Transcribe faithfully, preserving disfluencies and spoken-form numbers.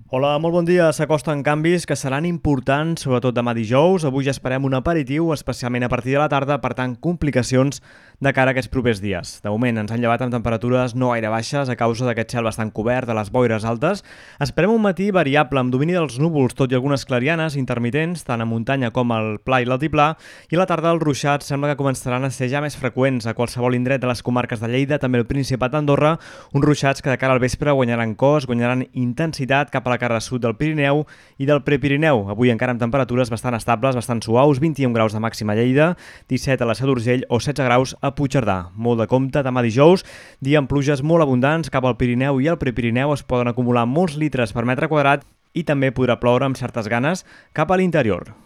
Hola, molt bon dia. S'acosten canvis que seran importants, sobretot demà dijous. Avui ja esperem un aperitiu, especialment a partir de la tarda, per tant, complicacions de cara a aquests propers dies. De moment ens han llevat amb temperatures no gaire baixes a causa d'aquest cel bastant cobert, de les boires altes. Esperem un matí variable amb domini dels núvols, tot i algunes clarianes intermitents, tant a muntanya com al pla i l'altiplà, i a la tarda els ruixats sembla que començaran a ser ja més freqüents a qualsevol indret de les comarques de Lleida, també el Principat d'Andorra, uns ruixats que de cara al vespre guanyaran cos, guanyaran intensitat cap a la cara sud del Pirineu i del Prepirineu. Avui encara amb temperatures bastant estables, bastant suaus, vint-i-un graus de màxima a Lleida, disset a la Seu d'Urgell o setze graus a Puigcerdà. Molt de compte, demà dijous, dia amb pluges molt abundants cap al Pirineu i al Prepirineu es poden acumular molts litres per metre quadrat i també podrà ploure amb certes ganes cap a l'interior.